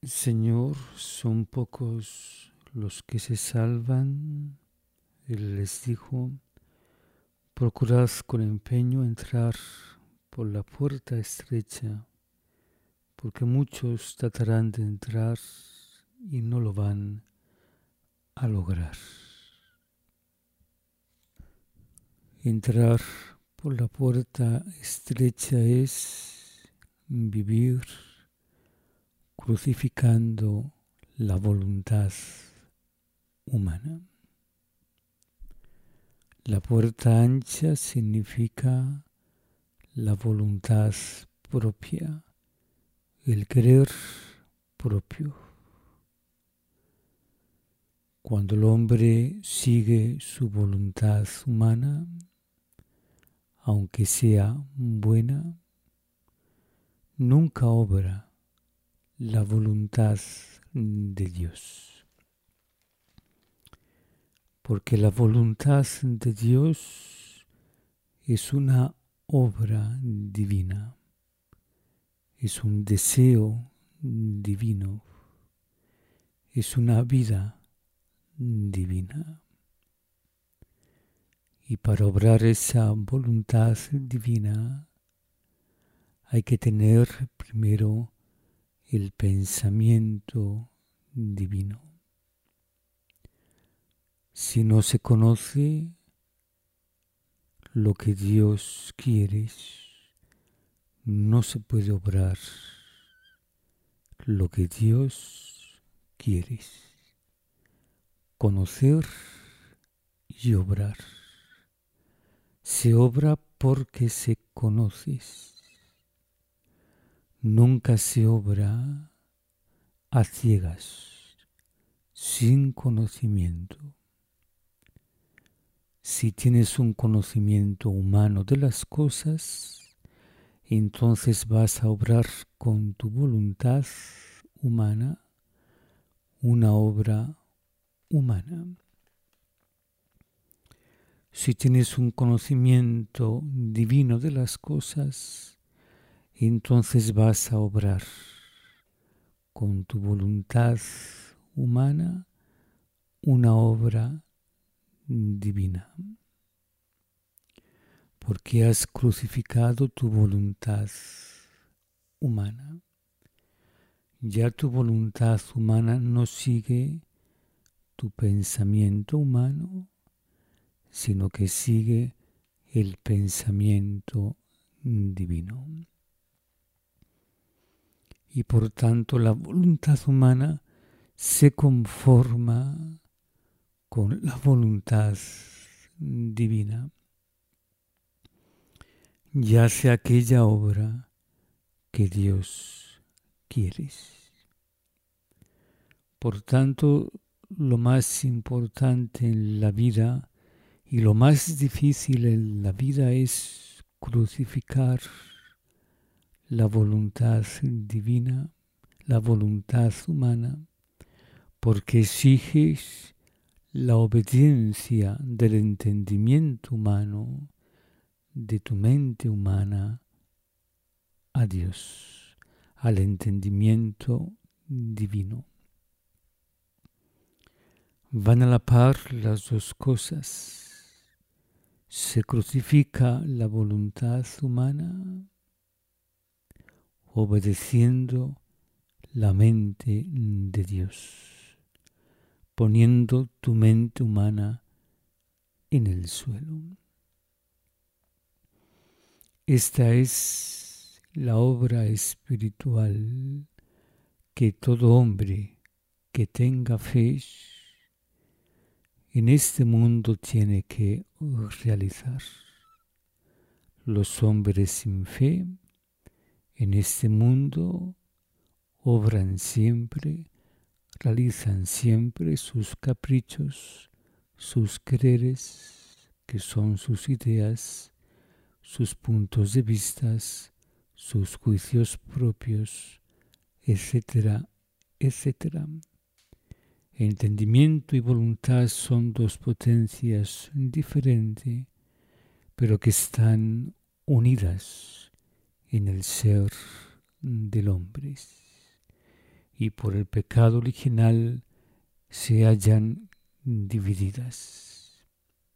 Señor, son pocos los que se salvan. Él les dijo, procurad con empeño entrar por la puerta estrecha, porque muchos tratarán de entrar y no lo van a lograr. Entrar por la puerta estrecha es vivir crucificando la voluntad humana. La puerta ancha significa la voluntad propia, el querer propio. Cuando el hombre sigue su voluntad humana, aunque sea buena, nunca obra la voluntad de Dios. Porque la voluntad de Dios es una obra divina, es un deseo divino, es una vida divina. Y para obrar esa voluntad divina hay que tener primero el pensamiento divino. Si no se conoce lo que Dios quiere, no se puede obrar lo que Dios quiere. Conocer y obrar. Se obra porque se conoce. Nunca se obra a ciegas, sin conocimiento. Si tienes un conocimiento humano de las cosas, entonces vas a obrar con tu voluntad humana una obra humana. Si tienes un conocimiento divino de las cosas, entonces vas a obrar con tu voluntad humana una obra divina. Porque has crucificado tu voluntad humana. Ya tu voluntad humana no sigue tu pensamiento humano, sino que sigue el pensamiento divino. Y por tanto la voluntad humana se conforma con la voluntad divina. Y hace aquella obra que Dios quiere. Por tanto, lo más importante en la vida y lo más difícil en la vida es crucificar la voluntad divina, la voluntad humana, porque exiges la obediencia del entendimiento humano, de tu mente humana, a Dios, al entendimiento divino. Van a la par las dos cosas. Se crucifica la voluntad humana obedeciendo la mente de Dios, poniendo tu mente humana en el suelo. Esta es la obra espiritual que todo hombre que tenga fe en este mundo tiene que realizar. Los hombres sin fe en este mundo obran siempre, realizan siempre sus caprichos, sus quereres, que son sus ideas, sus puntos de vista, sus juicios propios, etcétera, etcétera. Entendimiento y voluntad son dos potencias diferentes, pero que están unidas en el ser del hombre. y por el pecado original se hallan divididas.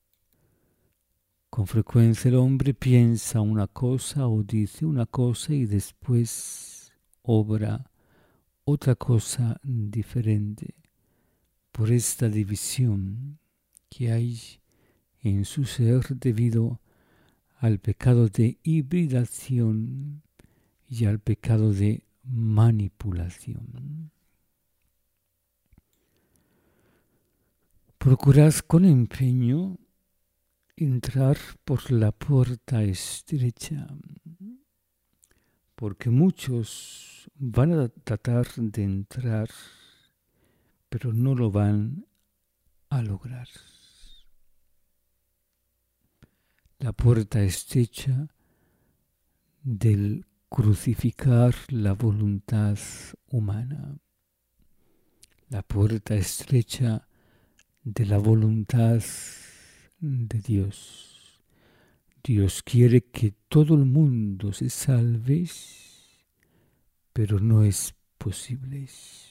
Con frecuencia el hombre piensa una cosa o dice una cosa y después obra otra cosa diferente. Por esta división que hay en su ser debido al pecado de hibridación y al pecado de manipulación. Procurad con empeño entrar por la puerta estrecha, porque muchos van a tratar de entrar, pero no lo van a lograr. La puerta estrecha del crucificar la voluntad humana. La puerta estrecha de la voluntad de Dios. Dios quiere que todo el mundo se salve, pero no es posible.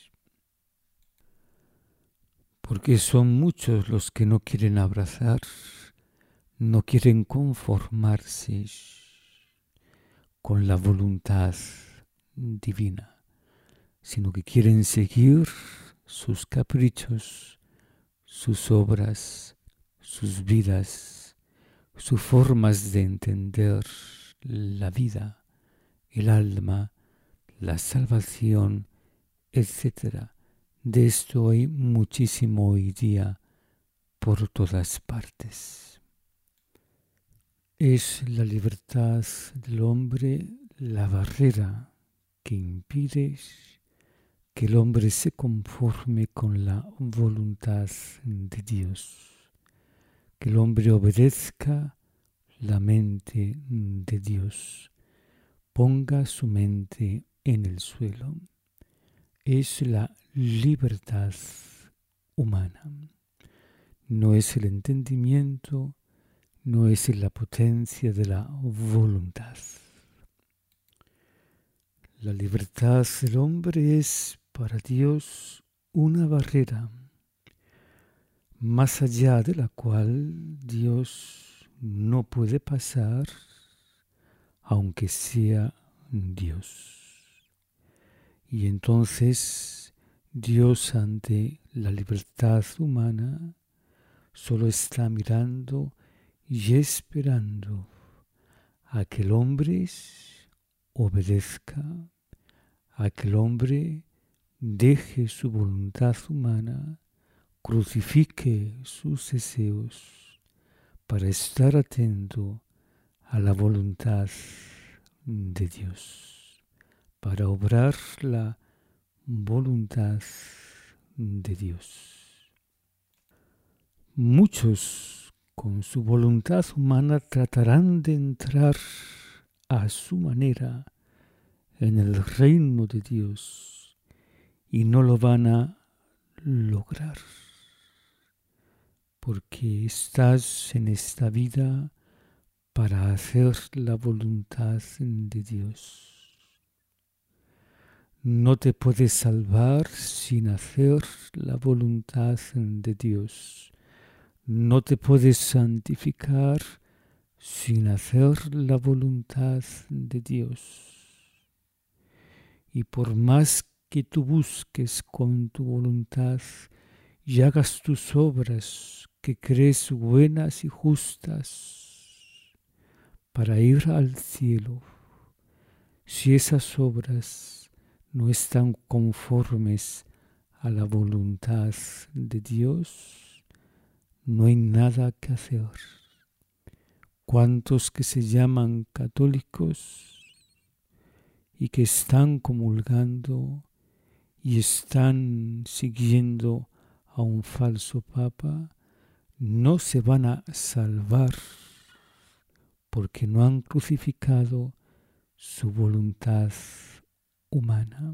Porque son muchos los que no quieren abrazar, no quieren conformarse con la voluntad divina, sino que quieren seguir sus caprichos, sus obras, sus vidas, sus formas de entender la vida, el alma, la salvación, etc. De esto hay muchísimo hoy día por todas partes. Es la libertad del hombre la barrera que impide que el hombre se conforme con la voluntad de Dios, que el hombre obedezca la mente de Dios, ponga su mente en el suelo. Es la libertad humana, no es el entendimiento, no es la potencia de la voluntad. La libertad del hombre es para Dios una barrera más allá de la cual Dios no puede pasar, aunque sea Dios. Y entonces Dios, ante la libertad humana, solo está mirando y esperando a que el hombre obedezca, a que el hombre deje su voluntad humana, crucifique sus deseos para estar atento a la voluntad de Dios, para obrar la voluntad de Dios. Muchos con su voluntad humana tratarán de entrar a su manera en el reino de Dios y no lo van a lograr, porque estás en esta vida para hacer la voluntad de Dios. No te puedes salvar sin hacer la voluntad de Dios. No te puedes santificar sin hacer la voluntad de Dios. Y por más que tú busques con tu voluntad y hagas tus obras que crees buenas y justas para ir al cielo, si esas obras no están conformes a la voluntad de Dios, no hay nada que hacer. ¿Cuántos que se llaman católicos y que están comulgando y están siguiendo a un falso papa, no se van a salvar porque no han crucificado su voluntad humana?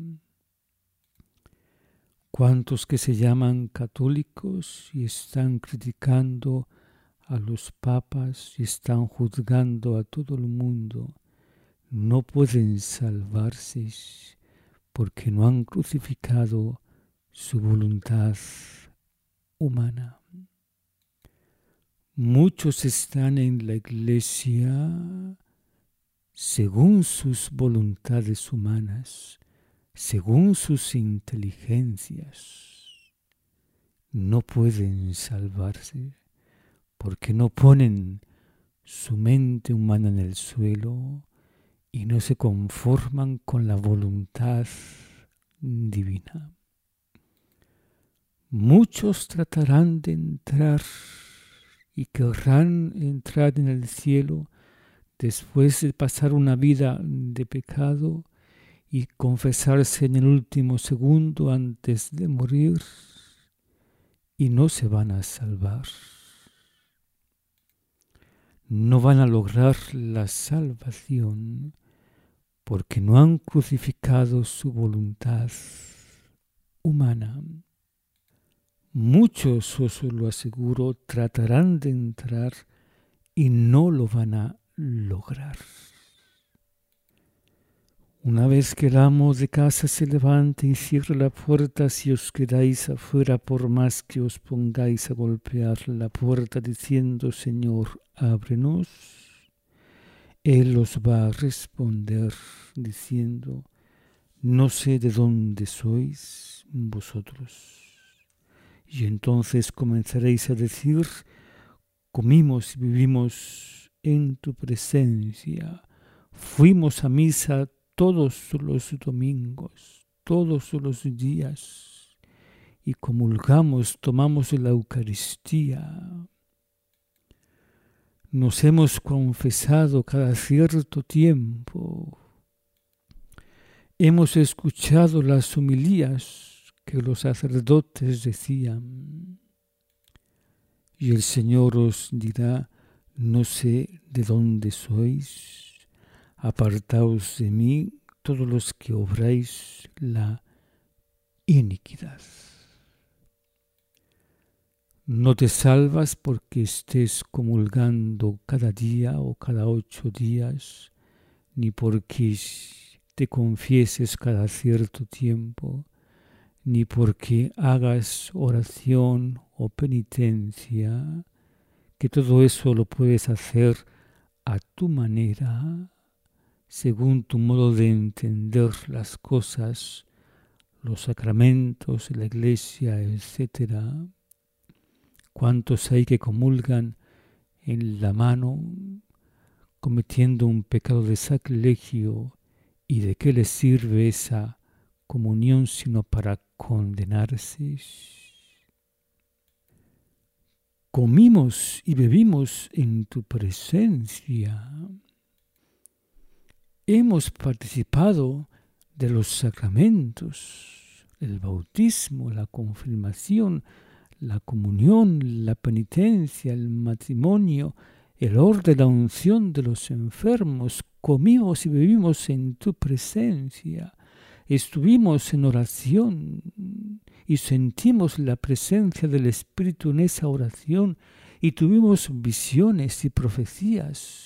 ¿Cuántos que se llaman católicos y están criticando a los papas y están juzgando a todo el mundo, no pueden salvarse porque no han crucificado su voluntad humana. Muchos están en la iglesia según sus voluntades humanas, según sus inteligencias. No pueden salvarse porque no ponen su mente humana en el suelo y no se conforman con la voluntad divina. Muchos tratarán de entrar y querrán entrar en el cielo después de pasar una vida de pecado y confesarse en el último segundo antes de morir, y no se van a salvar. No van a lograr la salvación porque no han crucificado su voluntad humana. Muchos, os lo aseguro, tratarán de entrar y no lo van a lograr. Una vez que el amo de casa se levante y cierre la puerta, si os quedáis afuera, por más que os pongáis a golpear la puerta diciendo: Señor, ábrenos, Él os va a responder diciendo: no sé de dónde sois vosotros. Y entonces comenzaréis a decir: comimos y vivimos en tu presencia, fuimos a misa todos los domingos, todos los días, y comulgamos, tomamos la Eucaristía. Nos hemos confesado cada cierto tiempo. Hemos escuchado las homilías que los sacerdotes decían. Y el Señor os dirá: no sé de dónde sois, apartaos de mí todos los que obráis la iniquidad. No te salvas porque estés comulgando cada día o cada 8 días, ni porque te confieses cada cierto tiempo, ni porque hagas oración o penitencia, que todo eso lo puedes hacer a tu manera, según tu modo de entender las cosas, los sacramentos, la iglesia, etc. ¿Cuántos hay que comulgan en la mano, cometiendo un pecado de sacrilegio? ¿Y de qué les sirve esa comunión sino para condenarse? Comimos y bebimos en tu presencia. Hemos participado de los sacramentos, el bautismo, la confirmación, la comunión, la penitencia, el matrimonio, el orden, la unción de los enfermos. Comimos y bebimos en tu presencia. Estuvimos en oración y sentimos la presencia del Espíritu en esa oración y tuvimos visiones y profecías.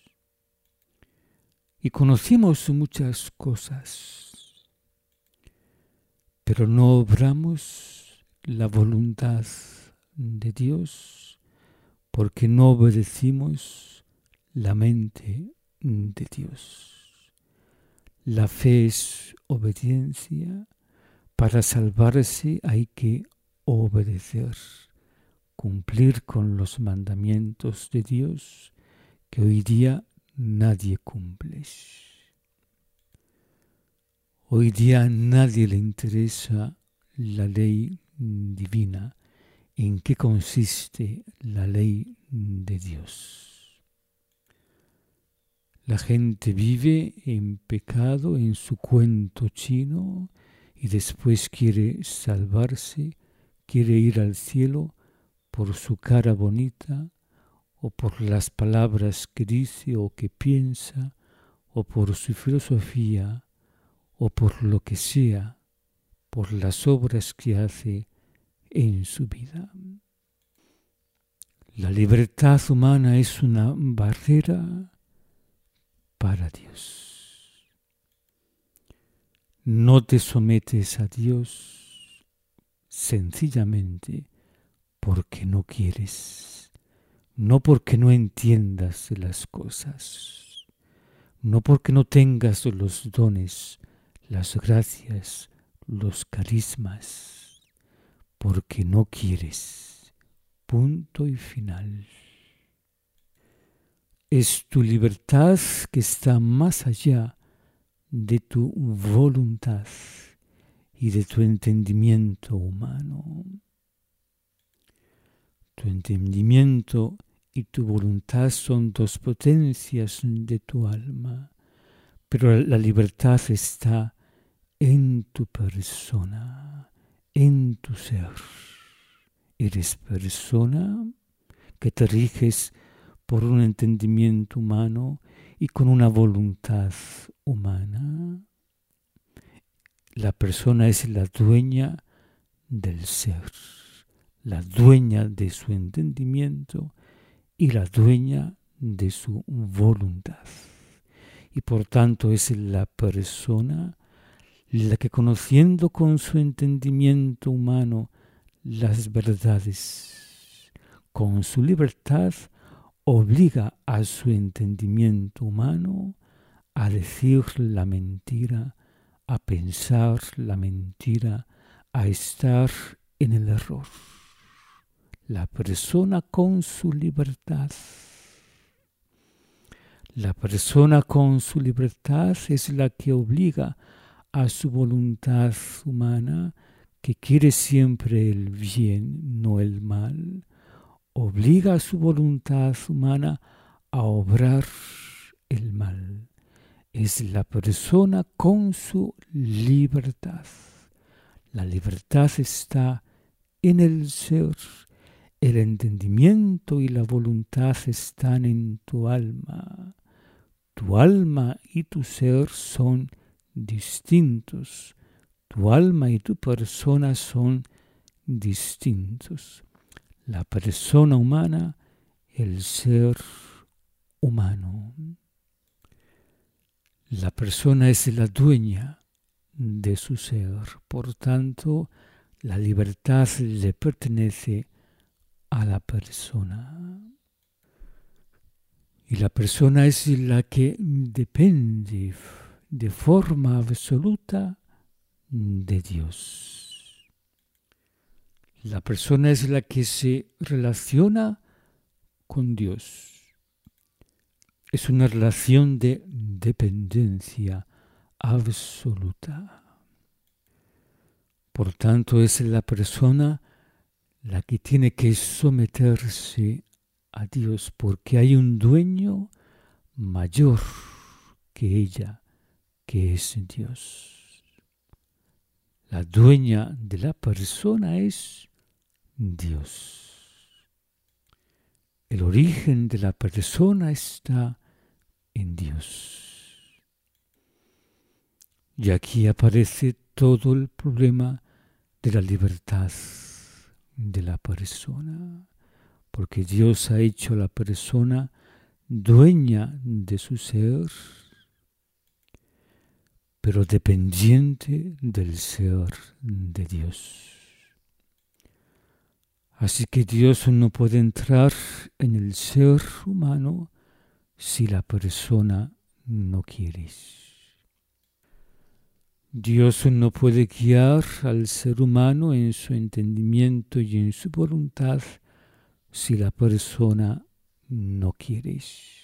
Y conocimos muchas cosas, pero no obramos la voluntad de Dios porque no obedecimos la mente de Dios. La fe es obediencia. Para salvarse hay que obedecer, cumplir con los mandamientos de Dios que hoy día nadie cumple. Hoy día a nadie le interesa la ley divina. ¿En qué consiste la ley de Dios? La gente vive en pecado, en su cuento chino, y después quiere salvarse, quiere ir al cielo por su cara bonita, o por las palabras que dice o que piensa, o por su filosofía, o por lo que sea, por las obras que hace en su vida. La libertad humana es una barrera para Dios. no te sometes a Dios sencillamente porque no quieres, no porque no entiendas de las cosas, no porque no tengas los dones, las gracias, los carismas, porque no quieres. Punto y final. Es tu libertad que está más allá de tu voluntad y de tu entendimiento humano. Tu entendimiento y tu voluntad son dos potencias de tu alma, pero la libertad está en tu persona, en tu ser. Eres persona que te riges por un entendimiento humano y con una voluntad humana. La persona es la dueña del ser, la dueña de su entendimiento y la dueña de su voluntad. Y por tanto es la persona la que, conociendo con su entendimiento humano las verdades, con su libertad obliga a su entendimiento humano a decir la mentira, a pensar la mentira, a estar en el error. La persona con su libertad. La persona con su libertad es la que obliga a su voluntad humana, que quiere siempre el bien, no el mal, obliga a su voluntad humana a obrar el mal. Es la persona con su libertad. La libertad está en el ser. El entendimiento y la voluntad están en tu alma. Tu alma y tu ser son distintos. Tu alma y tu persona son distintos. La persona humana, el ser humano. La persona es la dueña de su ser. Por tanto, la libertad le pertenece a la persona. Y la persona es la que depende de forma absoluta de Dios. La persona es la que se relaciona con Dios. Es una relación de dependencia absoluta. Por tanto, es la persona la que tiene que someterse a Dios, porque hay un dueño mayor que ella, que es Dios. La dueña de la persona es Dios. El origen de la persona está en Dios. Y aquí aparece todo el problema de la libertad de la persona, porque Dios ha hecho a la persona dueña de su ser, pero dependiente del ser de Dios. Así que Dios no puede entrar en el ser humano si la persona no quiere. Dios no puede guiar al ser humano en su entendimiento y en su voluntad si la persona no quiere.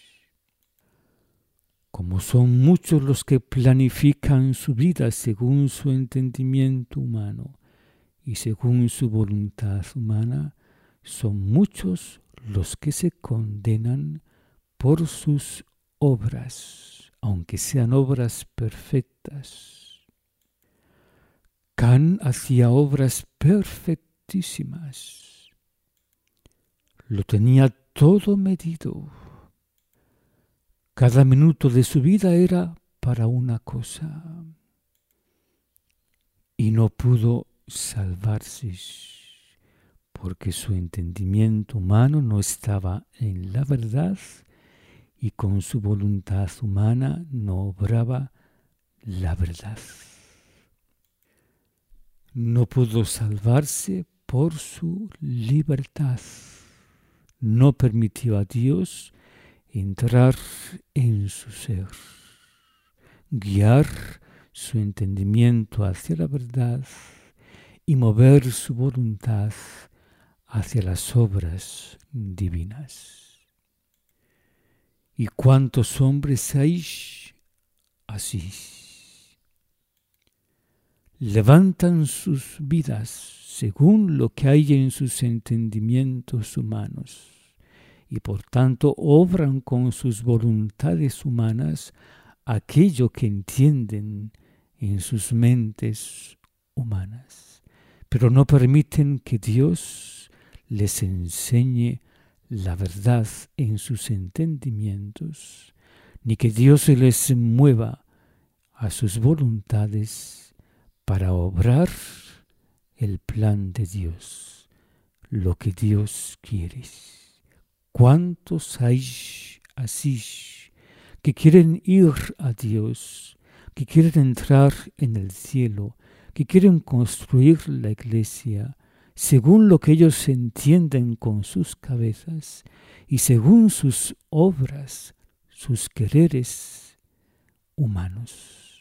Como son muchos los que planifican su vida según su entendimiento humano y según su voluntad humana, son muchos los que se condenan por sus obras, aunque sean obras perfectas. Can hacía obras perfectísimas. Lo tenía todo medido. Cada minuto de su vida era para una cosa. Y no pudo salvarse, porque su entendimiento humano no estaba en la verdad y con su voluntad humana no obraba la verdad. no pudo salvarse por su libertad. No permitió a Dios entrar en su ser, guiar su entendimiento hacia la verdad y mover su voluntad hacia las obras divinas. ¿Y cuántos hombres hay así? Levantan sus vidas según lo que hay en sus entendimientos humanos y por tanto obran con sus voluntades humanas aquello que entienden en sus mentes humanas, pero no permiten que Dios les enseñe la verdad en sus entendimientos, ni que Dios les mueva a sus voluntades para obrar el plan de Dios, lo que Dios quiere. ¿Cuántos hay así que quieren ir a Dios, que quieren entrar en el cielo, que quieren construir la iglesia según lo que ellos entienden con sus cabezas y según sus obras, sus quereres humanos?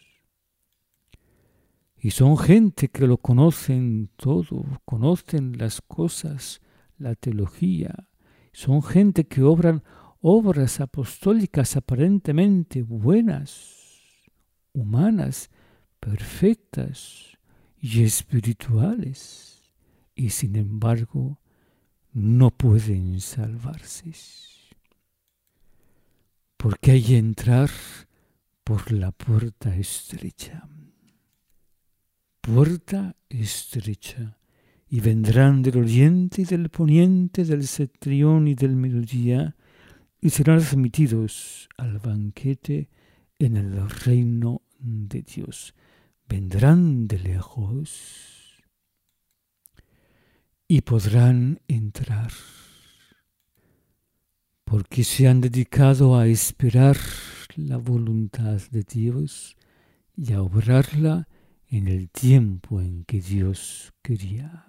Y son gente que lo conocen todo, conocen las cosas, la teología. Son gente que obran obras apostólicas aparentemente buenas, humanas, perfectas y espirituales, y sin embargo no pueden salvarse. Porque hay que entrar por la puerta estrecha. Puerta estrecha, y vendrán del oriente y del poniente, del septentrión y del mediodía, y serán admitidos al banquete en el reino de Dios. Vendrán de lejos y podrán entrar, porque se han dedicado a esperar la voluntad de Dios y a obrarla en el tiempo en que Dios quería.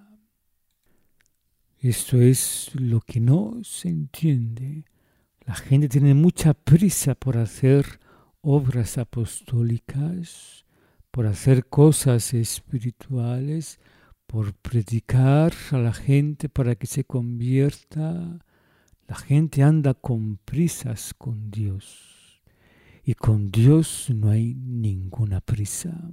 Esto es lo que no se entiende. La gente tiene mucha prisa por hacer obras apostólicas, por hacer cosas espirituales, por predicar a la gente para que se convierta. La gente anda con prisas con Dios, y con Dios no hay ninguna prisa.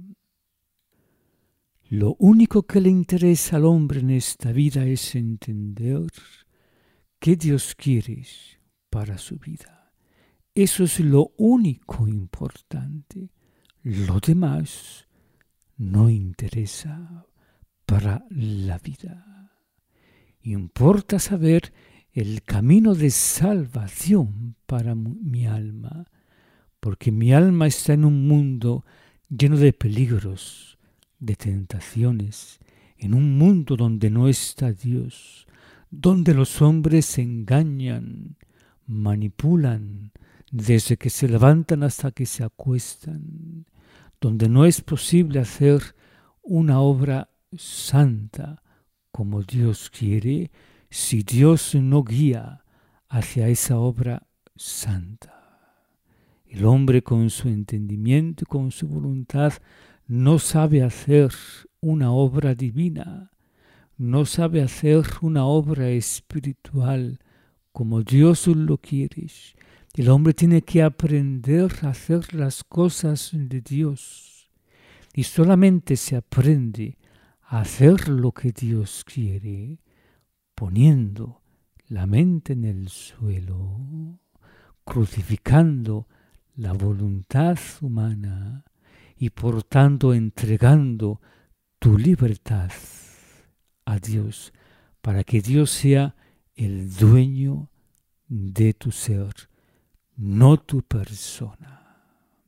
Lo único que le interesa al hombre en esta vida es entender qué Dios quiere para su vida. Eso es lo único importante. Lo demás no interesa para la vida. Importa saber el camino de salvación para mi alma, porque mi alma está en un mundo lleno de peligros, de tentaciones, en un mundo donde no está Dios, donde los hombres se engañan, manipulan, desde que se levantan hasta que se acuestan, donde no es posible hacer una obra santa como Dios quiere, si Dios no guía hacia esa obra santa. El hombre con su entendimiento y con su voluntad no sabe hacer una obra divina, no sabe hacer una obra espiritual como Dios lo quiere. El hombre tiene que aprender a hacer las cosas de Dios, y solamente se aprende a hacer lo que Dios quiere poniendo la mente en el suelo, crucificando la voluntad humana y por tanto entregando tu libertad a Dios para que Dios sea el dueño de tu ser, no tu persona.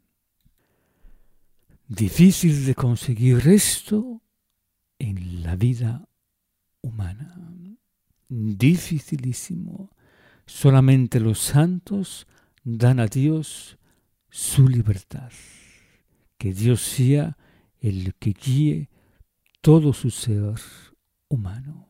Difícil de conseguir esto en la vida humana. Dificilísimo. Solamente los santos dan a Dios su libertad. Que Dios sea el que guíe todo su ser humano.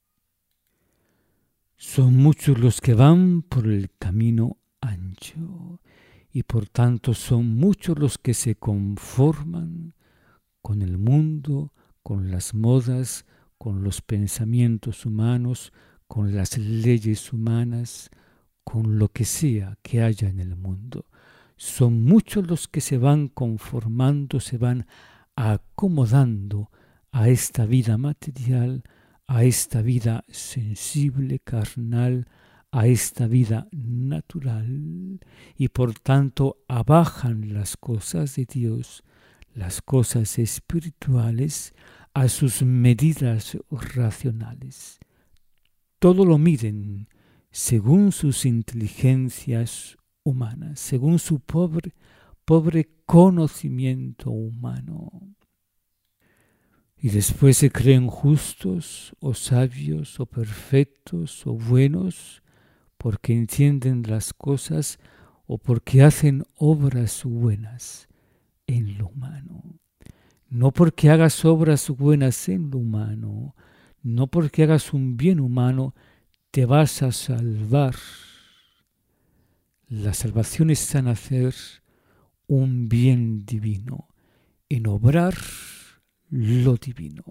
Son muchos los que van por el camino ancho y por tanto son muchos los que se conforman con el mundo, con las modas, con los pensamientos humanos, con las leyes humanas, con lo que sea que haya en el mundo. Son muchos los que se van conformando, se van acomodando a esta vida material, a esta vida sensible, carnal, a esta vida natural, y por tanto abajan las cosas de Dios, las cosas espirituales, a sus medidas racionales. Todo lo miden según sus inteligencias humanas, según su pobre conocimiento humano. Y después se creen justos o sabios o perfectos o buenos porque entienden las cosas o porque hacen obras buenas en lo humano. No porque hagas obras buenas en lo humano, no porque hagas un bien humano, te vas a salvar. La salvación está en hacer un bien divino, en obrar lo divino.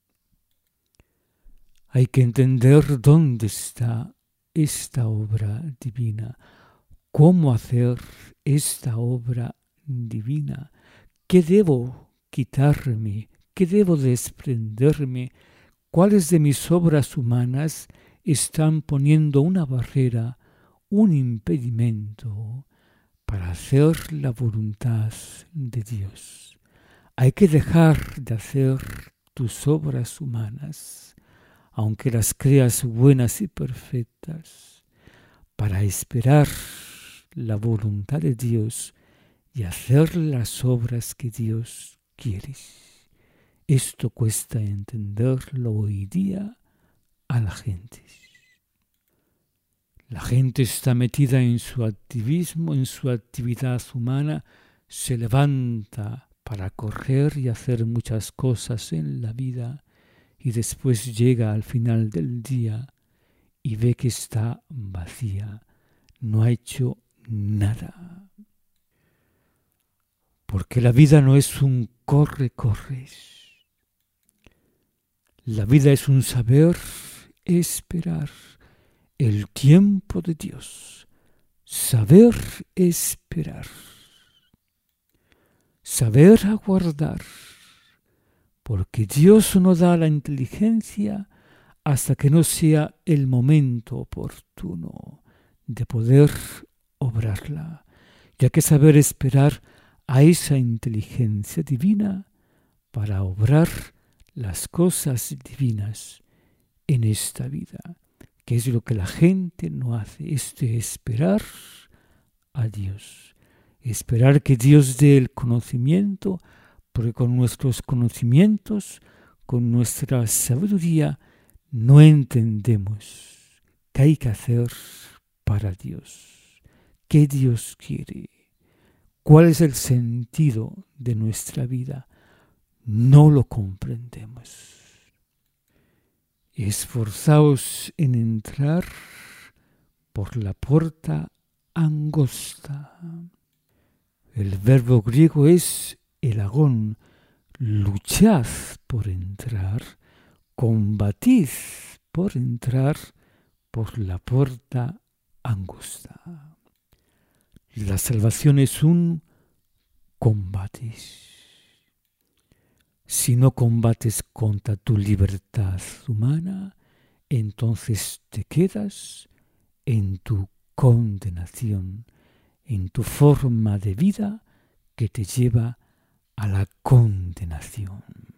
Hay que entender dónde está esta obra divina, cómo hacer esta obra divina, qué debo quitarme, qué debo desprenderme, cuáles de mis obras humanas están poniendo una barrera, un impedimento para hacer la voluntad de Dios. Hay que dejar de hacer tus obras humanas, aunque las creas buenas y perfectas, para esperar la voluntad de Dios y hacer las obras que Dios quiere. Esto cuesta entenderlo hoy día a la gente. La gente está metida en su activismo, en su actividad humana, se levanta para correr y hacer muchas cosas en la vida y después llega al final del día y ve que está vacía, no ha hecho nada. Porque la vida no es un corre. La vida es un saber esperar el tiempo de Dios. Saber esperar. Saber aguardar. Porque Dios no da la inteligencia hasta que no sea el momento oportuno de poder obrarla. Y hay que saber esperar a esa inteligencia divina para obrar las cosas divinas en esta vida, que es lo que la gente no hace, es de esperar a Dios, esperar que Dios dé el conocimiento, porque con nuestros conocimientos, con nuestra sabiduría, no entendemos qué hay que hacer para Dios, qué Dios quiere, cuál es el sentido de nuestra vida. No lo comprendemos. Esforzaos en entrar por la puerta angosta. El verbo griego es elagón. Luchad por entrar, combatid por entrar por la puerta angosta. La salvación es un combate. Si no combates contra tu libertad humana, entonces te quedas en tu condenación, en tu forma de vida que te lleva a la condenación.